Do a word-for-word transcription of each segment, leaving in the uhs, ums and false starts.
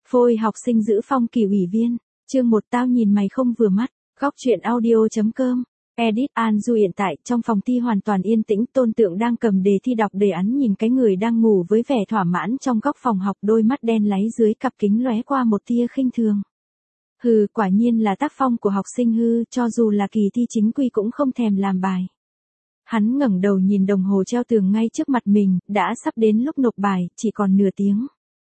Phôi học sinh giữ phong kỳ ủy viên. Chương một tao nhìn mày không vừa mắt. Góc truyện audio.com. Edit An Du hiện tại trong phòng thi hoàn toàn yên tĩnh, Tôn Tượng đang cầm đề thi đọc đề án nhìn cái người đang ngủ với vẻ thỏa mãn trong góc phòng học, đôi mắt đen láy dưới cặp kính lóe qua một tia khinh thường. Hừ, quả nhiên là tác phong của học sinh hư, cho dù là kỳ thi chính quy cũng không thèm làm bài. Hắn ngẩng đầu nhìn đồng hồ treo tường ngay trước mặt mình, đã sắp đến lúc nộp bài, chỉ còn nửa tiếng.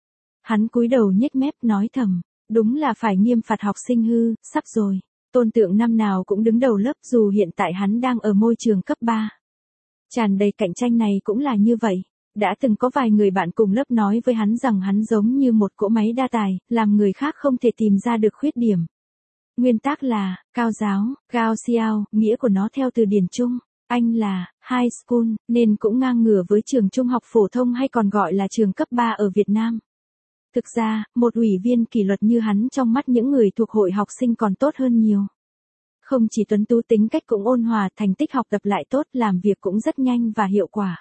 Hắn cúi đầu nhếch mép nói thầm, đúng là phải nghiêm phạt học sinh hư, sắp rồi. Tôn Tượng năm nào cũng đứng đầu lớp, dù hiện tại hắn đang ở môi trường cấp ba. Tràn đầy cạnh tranh này cũng là như vậy. Đã từng có vài người bạn cùng lớp nói với hắn rằng hắn giống như một cỗ máy đa tài, làm người khác không thể tìm ra được khuyết điểm. Nguyên tắc là, cao giáo, cao xiao, nghĩa của nó theo từ điển Trung. Anh là, high school, nên cũng ngang ngửa với trường trung học phổ thông hay còn gọi là trường cấp ba ở Việt Nam. Thực ra, một ủy viên kỷ luật như hắn trong mắt những người thuộc hội học sinh còn tốt hơn nhiều. Không chỉ tuấn tú, tính cách cũng ôn hòa, thành tích học tập lại tốt, làm việc cũng rất nhanh và hiệu quả.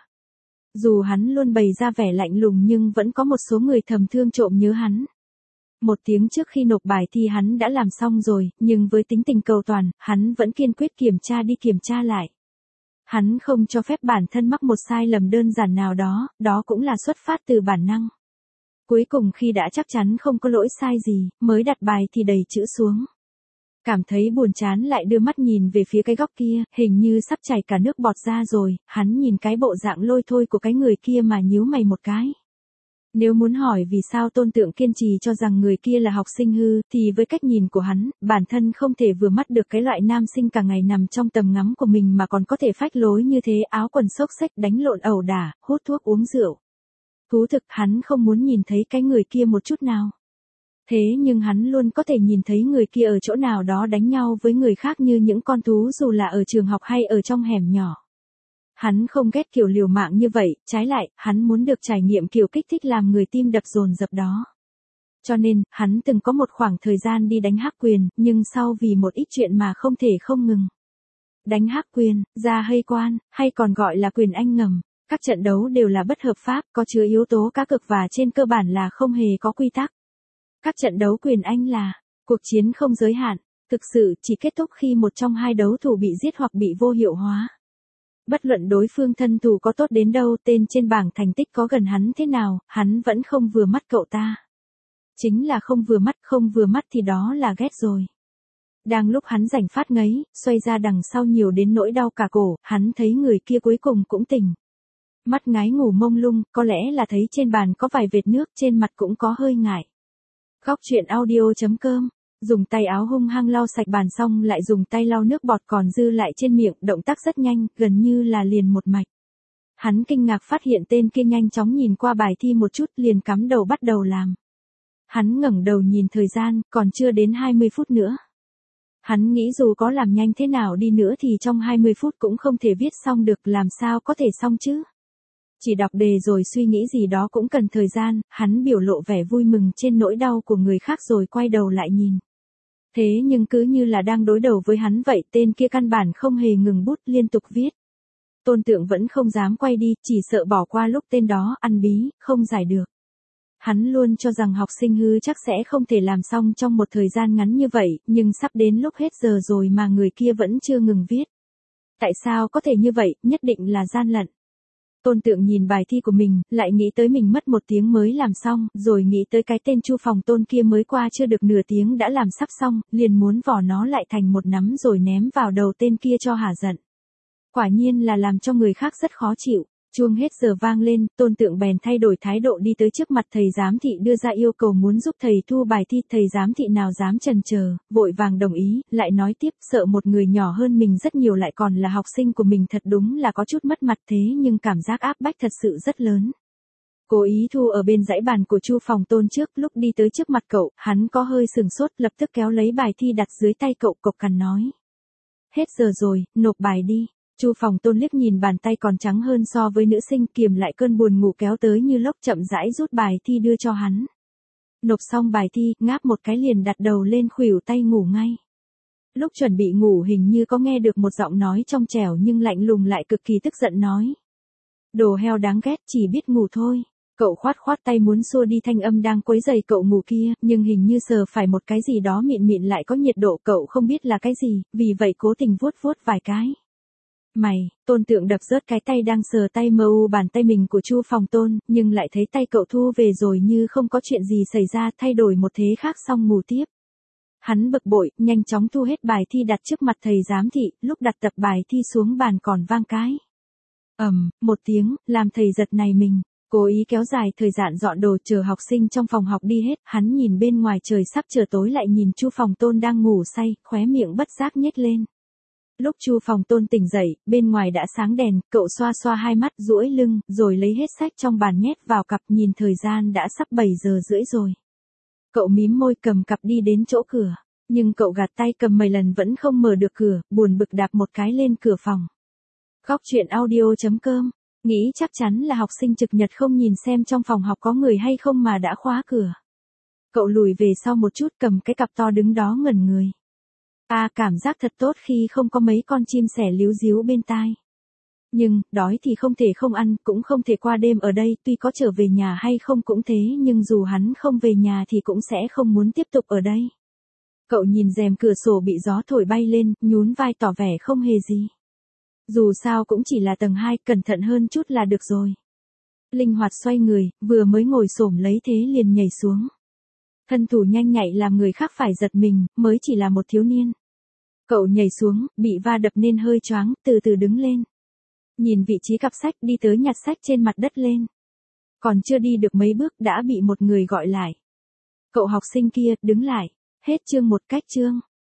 Dù hắn luôn bày ra vẻ lạnh lùng nhưng vẫn có một số người thầm thương trộm nhớ hắn. Một tiếng trước khi nộp bài thì hắn đã làm xong rồi, nhưng với tính tình cầu toàn, hắn vẫn kiên quyết kiểm tra đi kiểm tra lại. Hắn không cho phép bản thân mắc một sai lầm đơn giản nào đó, đó cũng là xuất phát từ bản năng. Cuối cùng khi đã chắc chắn không có lỗi sai gì, mới đặt bài thì đầy chữ xuống. Cảm thấy buồn chán lại đưa mắt nhìn về phía cái góc kia, hình như sắp chảy cả nước bọt ra rồi, hắn nhìn cái bộ dạng lôi thôi của cái người kia mà nhíu mày một cái. Nếu muốn hỏi vì sao Tôn Tượng kiên trì cho rằng người kia là học sinh hư, thì với cách nhìn của hắn, bản thân không thể vừa mắt được cái loại nam sinh cả ngày nằm trong tầm ngắm của mình mà còn có thể phách lối như thế, áo quần xốc xếch, đánh lộn ẩu đả, hút thuốc uống rượu. Thú thực hắn không muốn nhìn thấy cái người kia một chút nào. Thế nhưng hắn luôn có thể nhìn thấy người kia ở chỗ nào đó đánh nhau với người khác như những con thú, dù là ở trường học hay ở trong hẻm nhỏ. Hắn không ghét kiểu liều mạng như vậy, trái lại, hắn muốn được trải nghiệm kiểu kích thích làm người tim đập dồn dập đó. Cho nên, hắn từng có một khoảng thời gian đi đánh hắc quyền, nhưng sau vì một ít chuyện mà không thể không ngừng. Đánh hắc quyền, ra hay quan, hay còn gọi là quyền Anh ngầm. Các trận đấu đều là bất hợp pháp, có chứa yếu tố cá cược và trên cơ bản là không hề có quy tắc. Các trận đấu quyền Anh là cuộc chiến không giới hạn, thực sự chỉ kết thúc khi một trong hai đấu thủ bị giết hoặc bị vô hiệu hóa. Bất luận đối phương thân thủ có tốt đến đâu, tên trên bảng thành tích có gần hắn thế nào, hắn vẫn không vừa mắt cậu ta. Chính là không vừa mắt, không vừa mắt thì đó là ghét rồi. Đang lúc hắn rảnh phát ngấy, xoay ra đằng sau nhiều đến nỗi đau cả cổ, hắn thấy người kia cuối cùng cũng tỉnh. Mắt ngái ngủ mông lung, có lẽ là thấy trên bàn có vài vệt nước, trên mặt cũng có hơi ngại. Góc truyện audio.com. Dùng tay áo hung hăng lau sạch bàn xong lại dùng tay lau nước bọt còn dư lại trên miệng, động tác rất nhanh, gần như là liền một mạch. Hắn kinh ngạc phát hiện tên kia nhanh chóng nhìn qua bài thi một chút, liền cắm đầu bắt đầu làm. Hắn ngẩng đầu nhìn thời gian, còn chưa đến hai mươi phút nữa. Hắn nghĩ dù có làm nhanh thế nào đi nữa thì trong hai mươi phút cũng không thể viết xong được, làm sao có thể xong chứ? Chỉ đọc đề rồi suy nghĩ gì đó cũng cần thời gian, hắn biểu lộ vẻ vui mừng trên nỗi đau của người khác rồi quay đầu lại nhìn. Thế nhưng cứ như là đang đối đầu với hắn vậy, tên kia căn bản không hề ngừng bút, liên tục viết. Tôn Tượng vẫn không dám quay đi, chỉ sợ bỏ qua lúc tên đó ăn bí, không giải được. Hắn luôn cho rằng học sinh hư chắc sẽ không thể làm xong trong một thời gian ngắn như vậy, nhưng sắp đến lúc hết giờ rồi mà người kia vẫn chưa ngừng viết. Tại sao có thể như vậy, nhất định là gian lận. Tôn Tượng nhìn bài thi của mình, lại nghĩ tới mình mất một tiếng mới làm xong, rồi nghĩ tới cái tên Chu Phòng Tôn kia mới qua chưa được nửa tiếng đã làm sắp xong, liền muốn vò nó lại thành một nắm rồi ném vào đầu tên kia cho hả giận. Quả nhiên là làm cho người khác rất khó chịu. Chuông hết giờ vang lên, Tôn Tượng bèn thay đổi thái độ đi tới trước mặt thầy giám thị đưa ra yêu cầu muốn giúp thầy thu bài thi. Thầy giám thị nào dám chần chờ, vội vàng đồng ý, lại nói tiếp, sợ một người nhỏ hơn mình rất nhiều lại còn là học sinh của mình thật đúng là có chút mất mặt, thế nhưng cảm giác áp bách thật sự rất lớn. Cố ý thu ở bên dãy bàn của Chu Phòng Tôn trước, lúc đi tới trước mặt cậu, hắn có hơi sừng sốt, lập tức kéo lấy bài thi đặt dưới tay cậu, cộc cằn nói. Hết giờ rồi, nộp bài đi. Chu Phòng Tôn liếc nhìn bàn tay còn trắng hơn so với nữ sinh, kiềm lại cơn buồn ngủ kéo tới như lốc, chậm rãi rút bài thi đưa cho hắn. Nộp xong bài thi, ngáp một cái liền đặt đầu lên khuỷu tay ngủ ngay. Lúc chuẩn bị ngủ hình như có nghe được một giọng nói trong trẻo nhưng lạnh lùng lại cực kỳ tức giận nói. Đồ heo đáng ghét, chỉ biết ngủ thôi. Cậu khoát khoát tay muốn xua đi thanh âm đang quấy rầy cậu ngủ kia, nhưng hình như sờ phải một cái gì đó mịn mịn lại có nhiệt độ cậu không biết là cái gì, vì vậy cố tình vuốt vuốt vài cái. Mày, Tôn Tượng đập rớt cái tay đang sờ tay mờ u bàn tay mình của Chu Phòng Tôn, nhưng lại thấy tay cậu thu về rồi như không có chuyện gì xảy ra, thay đổi một thế khác xong ngủ tiếp. Hắn bực bội, nhanh chóng thu hết bài thi đặt trước mặt thầy giám thị, lúc đặt tập bài thi xuống bàn còn vang cái. Ầm, một tiếng, làm thầy giật nảy mình, cố ý kéo dài thời gian dọn đồ chờ học sinh trong phòng học đi hết, hắn nhìn bên ngoài trời sắp trở tối lại nhìn Chu Phòng Tôn đang ngủ say, khóe miệng bất giác nhếch lên. Lúc Chu Phòng Tôn tỉnh dậy, bên ngoài đã sáng đèn, cậu xoa xoa hai mắt duỗi lưng, rồi lấy hết sách trong bàn nhét vào cặp nhìn thời gian đã sắp bảy giờ rưỡi rồi. Cậu mím môi cầm cặp đi đến chỗ cửa, nhưng cậu gạt tay cầm mấy lần vẫn không mở được cửa, buồn bực đạp một cái lên cửa phòng. Góc truyện audio chấm com, nghĩ chắc chắn là học sinh trực nhật không nhìn xem trong phòng học có người hay không mà đã khóa cửa. Cậu lùi về sau một chút cầm cái cặp to đứng đó ngẩn người. À, cảm giác thật tốt khi không có mấy con chim sẻ líu díu bên tai. Nhưng, đói thì không thể không ăn, cũng không thể qua đêm ở đây, tuy có trở về nhà hay không cũng thế, nhưng dù hắn không về nhà thì cũng sẽ không muốn tiếp tục ở đây. Cậu nhìn rèm cửa sổ bị gió thổi bay lên, nhún vai tỏ vẻ không hề gì. Dù sao cũng chỉ là tầng hai, cẩn thận hơn chút là được rồi. Linh hoạt xoay người, vừa mới ngồi xổm lấy thế liền nhảy xuống. Thân thủ nhanh nhạy làm người khác phải giật mình, mới chỉ là một thiếu niên. Cậu nhảy xuống, bị va đập nên hơi choáng, từ từ đứng lên. Nhìn vị trí cặp sách đi tới nhặt sách trên mặt đất lên. Còn chưa đi được mấy bước đã bị một người gọi lại. Cậu học sinh kia, đứng lại. Hết chương một cách chương.